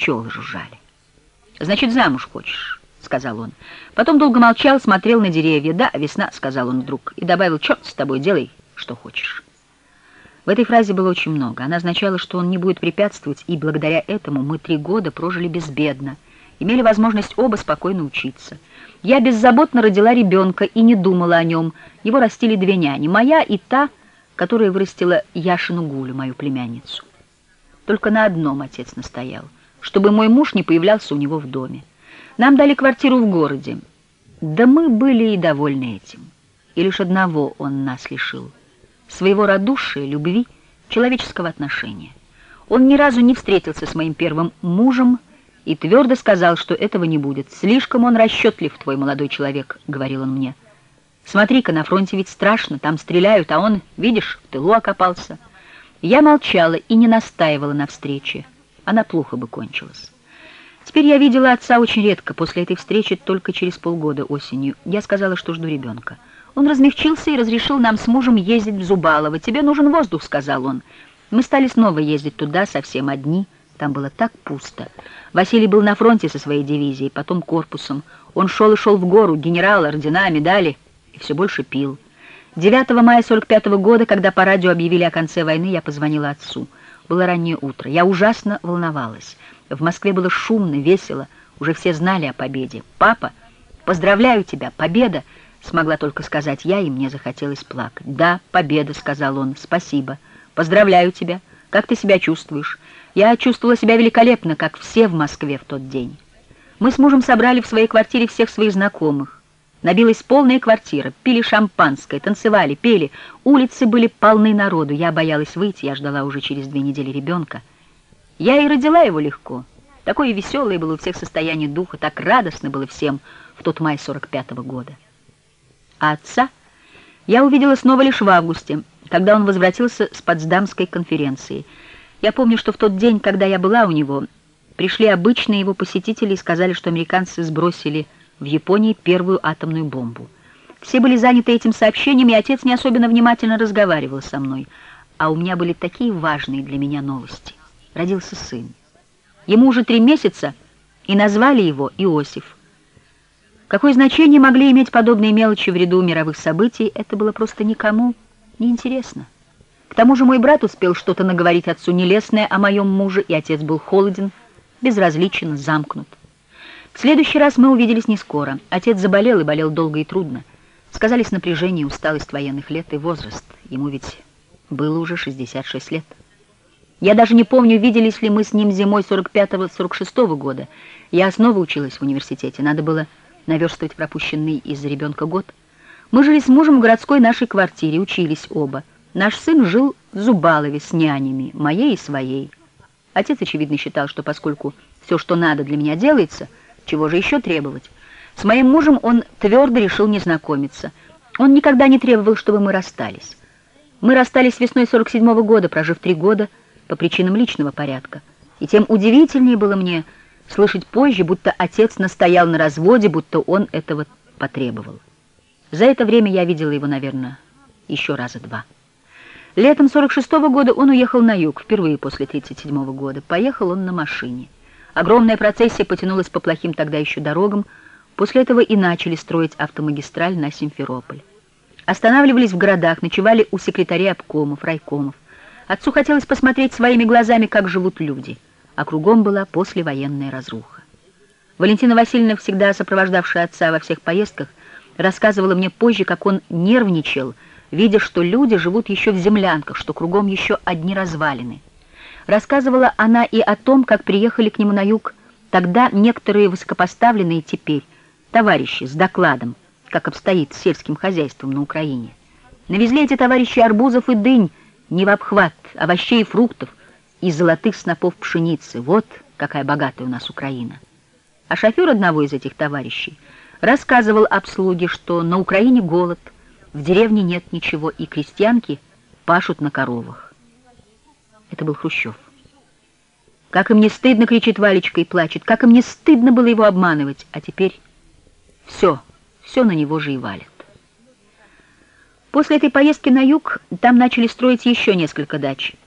пчелы жужжали. «Значит, замуж хочешь?» — сказал он. Потом долго молчал, смотрел на деревья. «Да, весна», — сказал он вдруг, и добавил: «Черт с тобой, делай, что хочешь». В этой фразе было очень много. Она означала, что он не будет препятствовать, и благодаря этому мы 3 года прожили безбедно, имели возможность оба спокойно учиться. Я беззаботно родила ребенка и не думала о нем. Его растили 2 няни, моя и та, которая вырастила Яшину Гулю, мою племянницу. Только на одном отец настоял, чтобы мой муж не появлялся у него в доме. Нам дали квартиру в городе. Да мы были и довольны этим. И лишь одного он нас лишил — своего радушия, любви, человеческого отношения. Он ни разу не встретился с моим первым мужем и твердо сказал, что этого не будет. «Слишком он расчетлив, твой молодой человек», — говорил он мне. «Смотри-ка, на фронте ведь страшно, там стреляют, а он, видишь, в тылу окопался». Я молчала и не настаивала на встрече. Она плохо бы кончилась. Теперь я видела отца очень редко, после этой встречи только через полгода осенью. Я сказала, что жду ребенка. Он размягчился и разрешил нам с мужем ездить в Зубалово. «Тебе нужен воздух», — сказал он. Мы стали снова ездить туда, совсем одни. Там было так пусто. Василий был на фронте со своей дивизией, потом корпусом. Он шел и шел в гору, генерал, ордена, медали, и все больше пил. 9 мая 45-го года, когда по радио объявили о конце войны, я позвонила отцу. Было раннее утро. Я ужасно волновалась. В Москве было шумно, весело. Уже все знали о победе. «Папа, поздравляю тебя, победа!» Смогла только сказать я, и мне захотелось плакать. «Да, победа», — сказал он, — «спасибо. Поздравляю тебя. Как ты себя чувствуешь?» Я чувствовала себя великолепно, как все в Москве в тот день. Мы с мужем собрали в своей квартире всех своих знакомых. Набилась полная квартира, пили шампанское, танцевали, пели. Улицы были полны народу. Я боялась выйти, я ждала уже через 2 недели ребенка. Я и родила его легко. Такое веселое было у всех состояние духа, так радостно было всем в тот май 45-го года. А отца я увидела снова лишь в августе, когда он возвратился с Потсдамской конференции. Я помню, что в тот день, когда я была у него, пришли обычные его посетители и сказали, что американцы сбросили в Японии первую атомную бомбу. Все были заняты этим сообщением, и отец не особенно внимательно разговаривал со мной. А у меня были такие важные для меня новости. Родился сын. Ему уже 3 месяца, и назвали его Иосиф. Какое значение могли иметь подобные мелочи в ряду мировых событий, это было просто никому не интересно. К тому же мой брат успел что-то наговорить отцу нелестное о моем муже, и отец был холоден, безразличен, замкнут. В следующий раз мы увиделись не скоро. Отец заболел, и болел долго и трудно. Сказались напряжение, усталость военных лет и возраст. Ему ведь было уже 66 лет. Я даже не помню, виделись ли мы с ним зимой 45-46 года. Я снова училась в университете. Надо было наверстывать пропущенный из-за ребенка год. Мы жили с мужем в городской нашей квартире, учились оба. Наш сын жил в Зубалове с нянями, моей и своей. Отец, очевидно, считал, что поскольку все, что надо, для меня делается, чего же еще требовать? С моим мужем он твердо решил не знакомиться. Он никогда не требовал, чтобы мы расстались. Мы расстались весной 47-го года, прожив 3 года по причинам личного порядка. И тем удивительнее было мне слышать позже, будто отец настоял на разводе, будто он этого потребовал. За это время я видела его, наверное, еще раза 2. Летом 46-го года он уехал на юг, впервые после 37-го года. Поехал он на машине. Огромная процессия потянулась по плохим тогда еще дорогам. После этого и начали строить автомагистраль на Симферополь. Останавливались в городах, ночевали у секретарей обкомов, райкомов. Отцу хотелось посмотреть своими глазами, как живут люди, а кругом была послевоенная разруха. Валентина Васильевна, всегда сопровождавшая отца во всех поездках, рассказывала мне позже, как он нервничал, видя, что люди живут еще в землянках, что кругом еще одни развалины. Рассказывала она и о том, как приехали к нему на юг тогда некоторые высокопоставленные теперь товарищи с докладом, как обстоит с сельским хозяйством на Украине. Навезли эти товарищи арбузов и дынь, не в обхват, овощей и фруктов, и золотых снопов пшеницы. Вот какая богатая у нас Украина. А шофер одного из этих товарищей рассказывал обслуге, что на Украине голод, в деревне нет ничего, и крестьянки пашут на коровах. Это был Хрущев. «Как им не стыдно!» — кричит Валечка и плачет. «Как им не стыдно было его обманывать!» А теперь все на него же и валит. После этой поездки на юг там начали строить еще несколько дач.